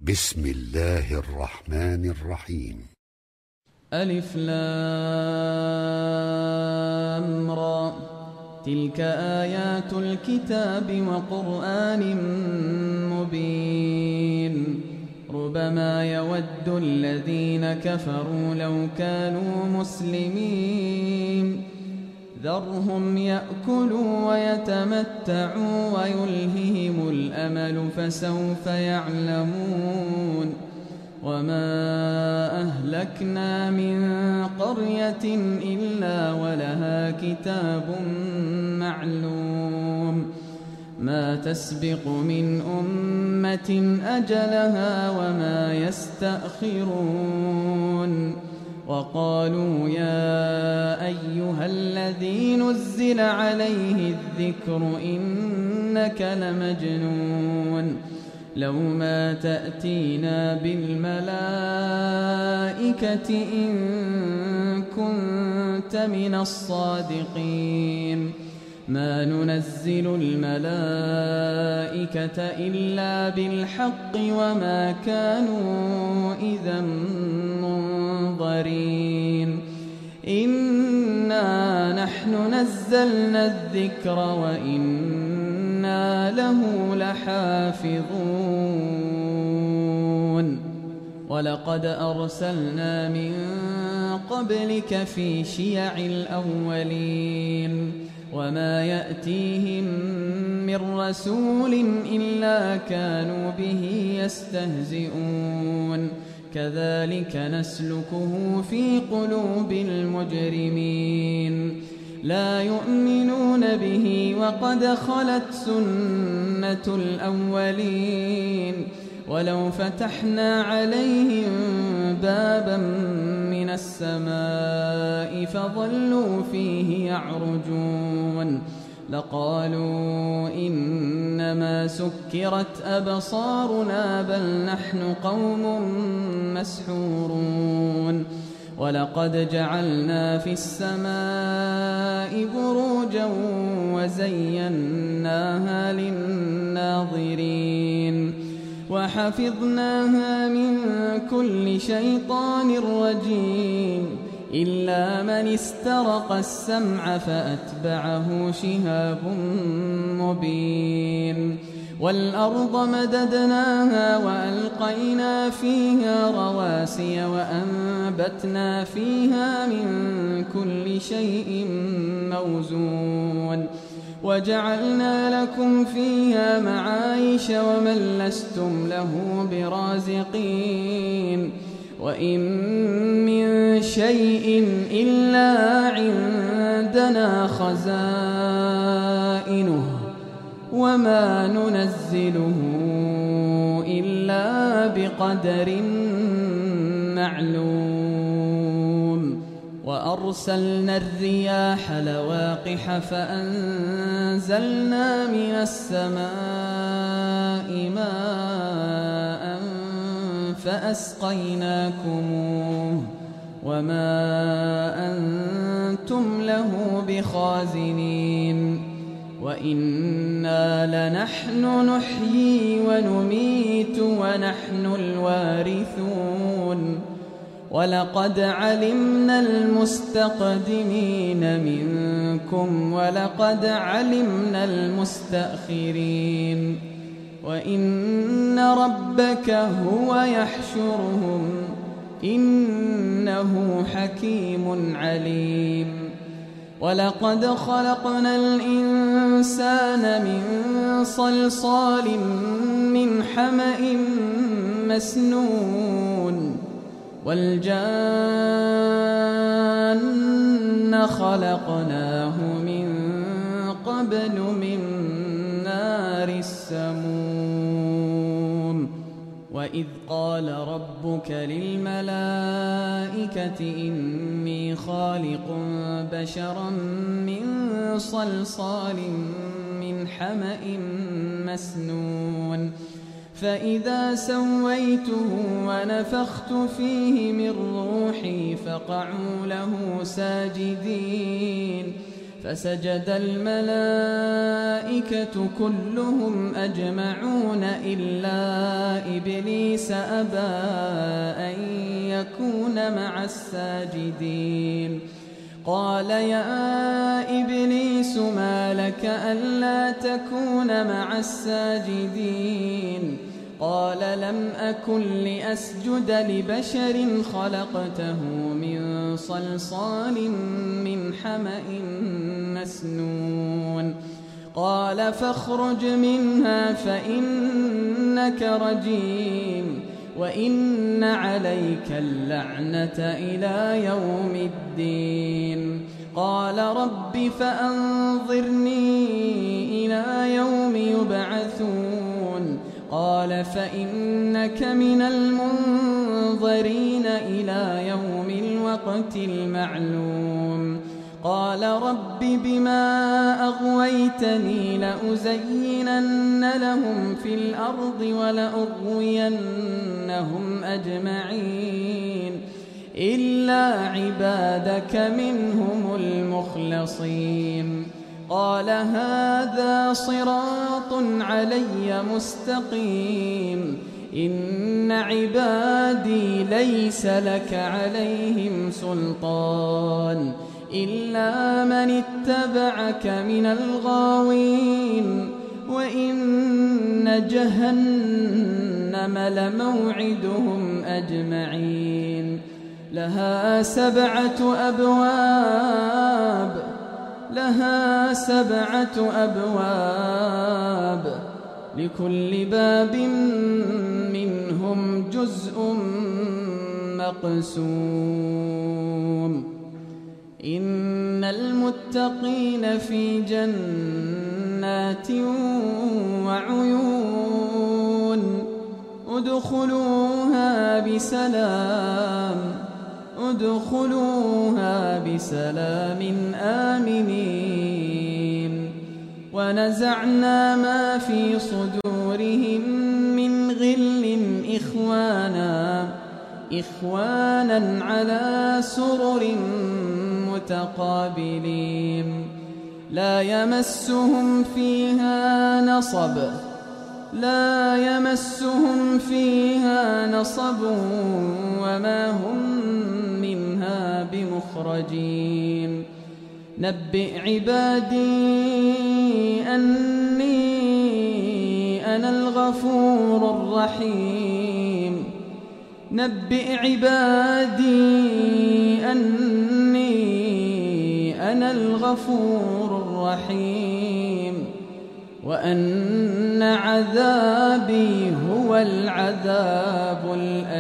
بسم الله الرحمن الرحيم. ألف لام را، تلك آيات الكتاب وقرآن مبين. ربما يود الذين كفروا لو كانوا مسلمين، ذرهم يأكلوا ويتمتعوا ويلههم الأمل فسوف يعلمون. وما أهلكنا من قرية إلا ولها كتاب معلوم، ما تسبق من أمة أجلها وما يستأخرون. وقالوا يا أيها الذي نزل عليه الذكر إنك لمجنون، لو ما تأتينا بالملائكة إن كنت من الصادقين. ما ننزل الملائكة إلا بالحق وما كانوا إذا منظرين. إنا نحن نزلنا الذكر وإنا له لحافظون. ولقد أرسلنا من قبلك في شيع الأولين، وما يأتيهم من رسول إلا كانوا به يستهزئون. كذلك نسلكه في قلوب المجرمين، لا يؤمنون به وقد خلت سنة الأولين. ولو فتحنا عليهم بابا من السماء فظلوا فيه يعرجون لقالوا إنما سكرت أبصارنا بل نحن قوم مسحورون. ولقد جعلنا في السماء بروجا وزيناها للناظرين وحفظناها من كل شيطان رجيم إلا من استرق السمع فأتبعه شهاب مبين. والأرض مددناها وألقينا فيها رواسي وأنبتنا فيها من كل شيء موزون وجعلنا لكم فيها معايش ومن لستم له برازقين. وإن من شيء إلا عندنا خزائنه وما ننزله إلا بقدر معلوم. وأرسلنا الرياح لواقح فأنزلنا من السماء ماء فأسقيناكموه وما أنتم له بخازنين. وإنا لنحن نحيي ونميت ونحن الوارثون. ولقد علمنا المستقدمين منكم ولقد علمنا المستأخرين. وإن ربك هو يحشرهم إنه حكيم عليم. ولقد خلقنا الإنسان من صلصال من حمأ مسنون والجان خلقناه من قبل من نار السموم. وإذ قال ربك للملائكة إني خالق بشرا من صلصال من حمأ مسنون فإذا سويته ونفخت فيه من روحي فقعوا له ساجدين. فسجد الملائكة كلهم أجمعون إلا إبليس أبى أن يكون مع الساجدين. قال يا إبليس ما لك ألا تكون مع الساجدين؟ قال لم أكن لأسجد لبشر خلقته من صلصال من حمأ مسنون. قال فاخرج منها فإنك رجيم وإن عليك اللعنة إلى يوم الدين. قال رب فأنظرني إلى يوم يبعثون. قال فإنك من المنظرين إلى يوم الوقت المعلوم. قال رب بما أغويتني لأزينن لهم في الأرض ولأغوينهم أجمعين إلا عبادك منهم المخلصين. قال هذا صراط علي مستقيم إن عبادي ليس لك عليهم سلطان إلا من اتبعك من الغاوين وإن جهنم لموعدهم أجمعين. لها سبعة أبواب لكل باب منهم جزء مقسوم. إن المتقين في جنات وعيون ادخلوها بسلام آمنين. ونزعنا ما في صدورهم من غل إخوانا على سرر متقابلين لا يمسهم فيها نصب وما هم منها بمخرجين. نبئ عبادي أني أنا الغفور الرحيم. نبئ عبادي أني أنا الغفور الرحيم وأن عذابي هو العذاب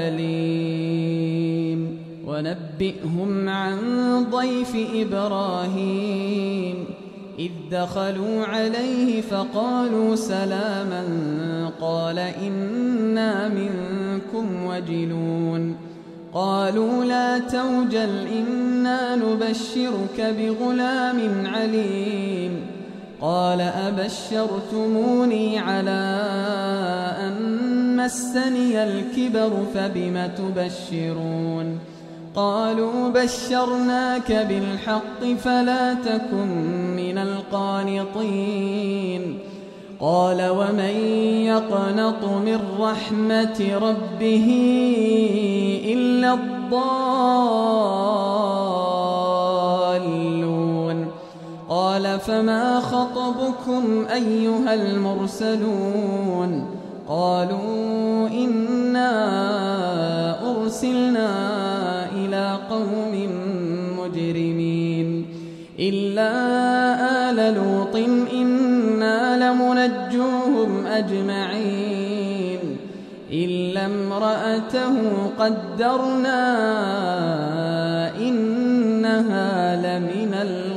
الأليم. ونبئهم عن ضيف إبراهيم إذ دخلوا عليه فقالوا سلاما قال إنا منكم وجلون. قالوا لا توجل إنا نبشرك بغلام عليم. قال أبشرتموني على أن مسني الكبر فبم تبشرون؟ قالوا بشرناك بالحق فلا تكن من القانطين. قال ومن يقنط من رحمة ربه إلا الضالون. قال فما خطبكم أيها المرسلون؟ قالوا إنا أرسلنا إلى قوم مجرمين إلا آل لوط إنا لمنجوهم أجمعين إلا امرأته قدرنا إنها لمن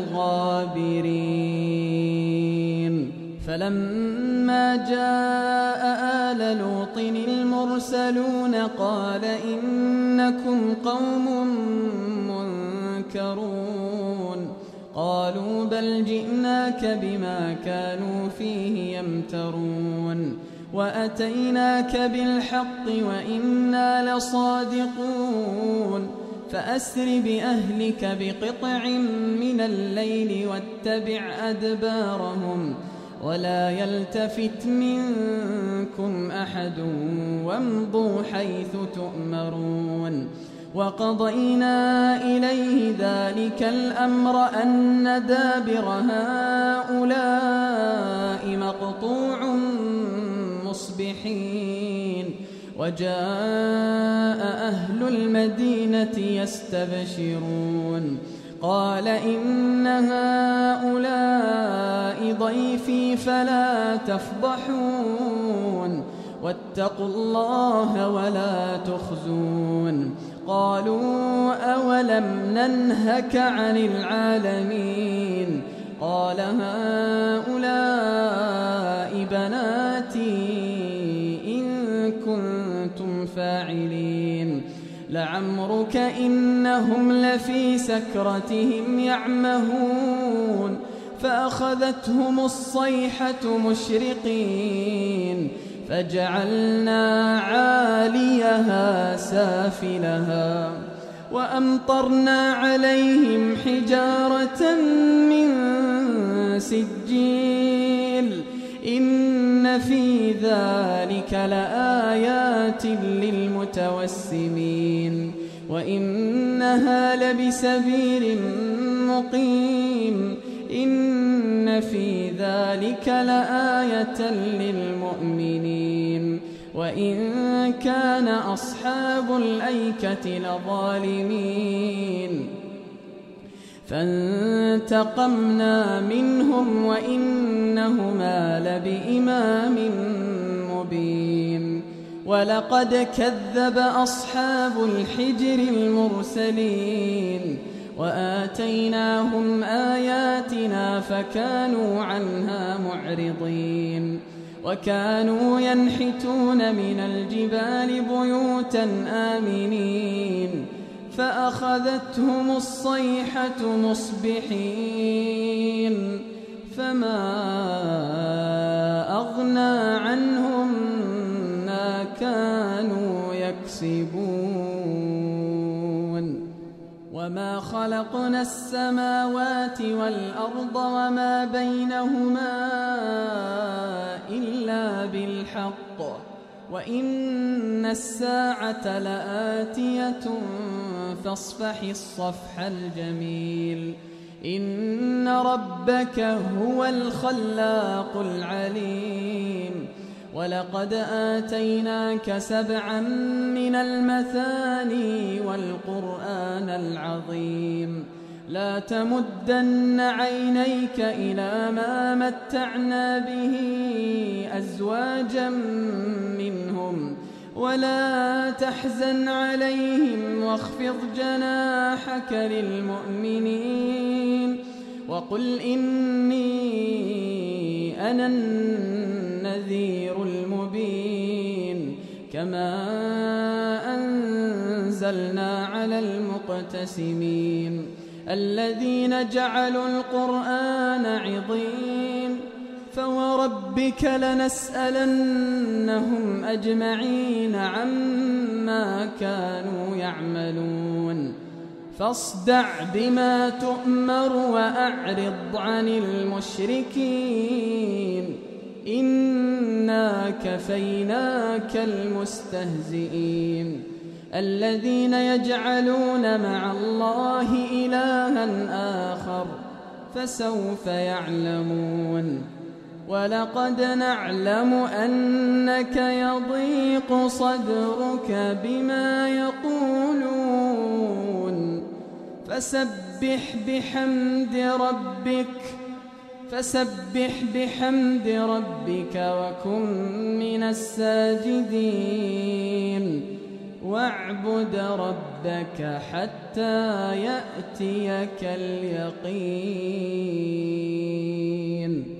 الغابرين. فلما جاء آل لوط المرسلون قال إنكم قوم منكرون. قالوا بل جئناك بما كانوا فيه يمترون وأتيناك بالحق وإنا لصادقون. فأسر بأهلك بقطع من الليل واتبع أدبارهم ولا يلتفت منكم أحد وامضوا حيث تؤمرون وقضينا إليه ذلك الأمر أن دابر هؤلاء مقطوع مصبحين وجاء أهل المدينة يستبشرون قال إن هؤلاء ضيفي فلا تفضحون واتقوا الله ولا تخزون قالوا أولم ننهك عن العالمين قال هؤلاء بناتي إن كنتم فاعلين لعمرك إنهم لفي سكرتهم يعمهون فأخذتهم الصيحة مشرقين فجعلنا عاليها سافلها وأمطرنا عليهم حجارة من سجيل إن في ذلك لآيات للمتوسمين وإنها لبسبيل مقيم إن في ذلك لآية للمؤمنين وإن كان أصحاب الأيكة لظالمين فانتقمنا منهم وإنهما لبإمام مبين ولقد كذب أصحاب الحجر المرسلين وآتيناهم آياتنا فكانوا عنها معرضين وكانوا ينحتون من الجبال بيوتا آمنين فأخذتهم الصيحة مصبحين فما أغنى عنهم ما كانوا يكسبون وما خلقنا السماوات والأرض وما بينهما إلا بالحق وإن الساعة لآتية فاصفح الصفح الجميل إن ربك هو الخلاق العليم ولقد آتيناك 7 من المثاني والقرآن العظيم لا تمدن عينيك إلى ما متعنا به أزواجا منهم ولا تحزن عليهم واخفض جناحك للمؤمنين وقل إني أنا النذير المبين كما أنزلنا على المقتسمين الذين جعلوا القرآن عضين فوربك لنسألنهم أجمعين عما كانوا يعملون فاصدع بما تؤمر وأعرض عن المشركين إنا كفيناك المستهزئين الذين يجعلون مع الله إلها آخر فسوف يعلمون ولقد نعلم أنك يضيق صدرك بما يقولون فسبح بحمد ربك وكن من الساجدين واعبد ربك حتى يأتيك اليقين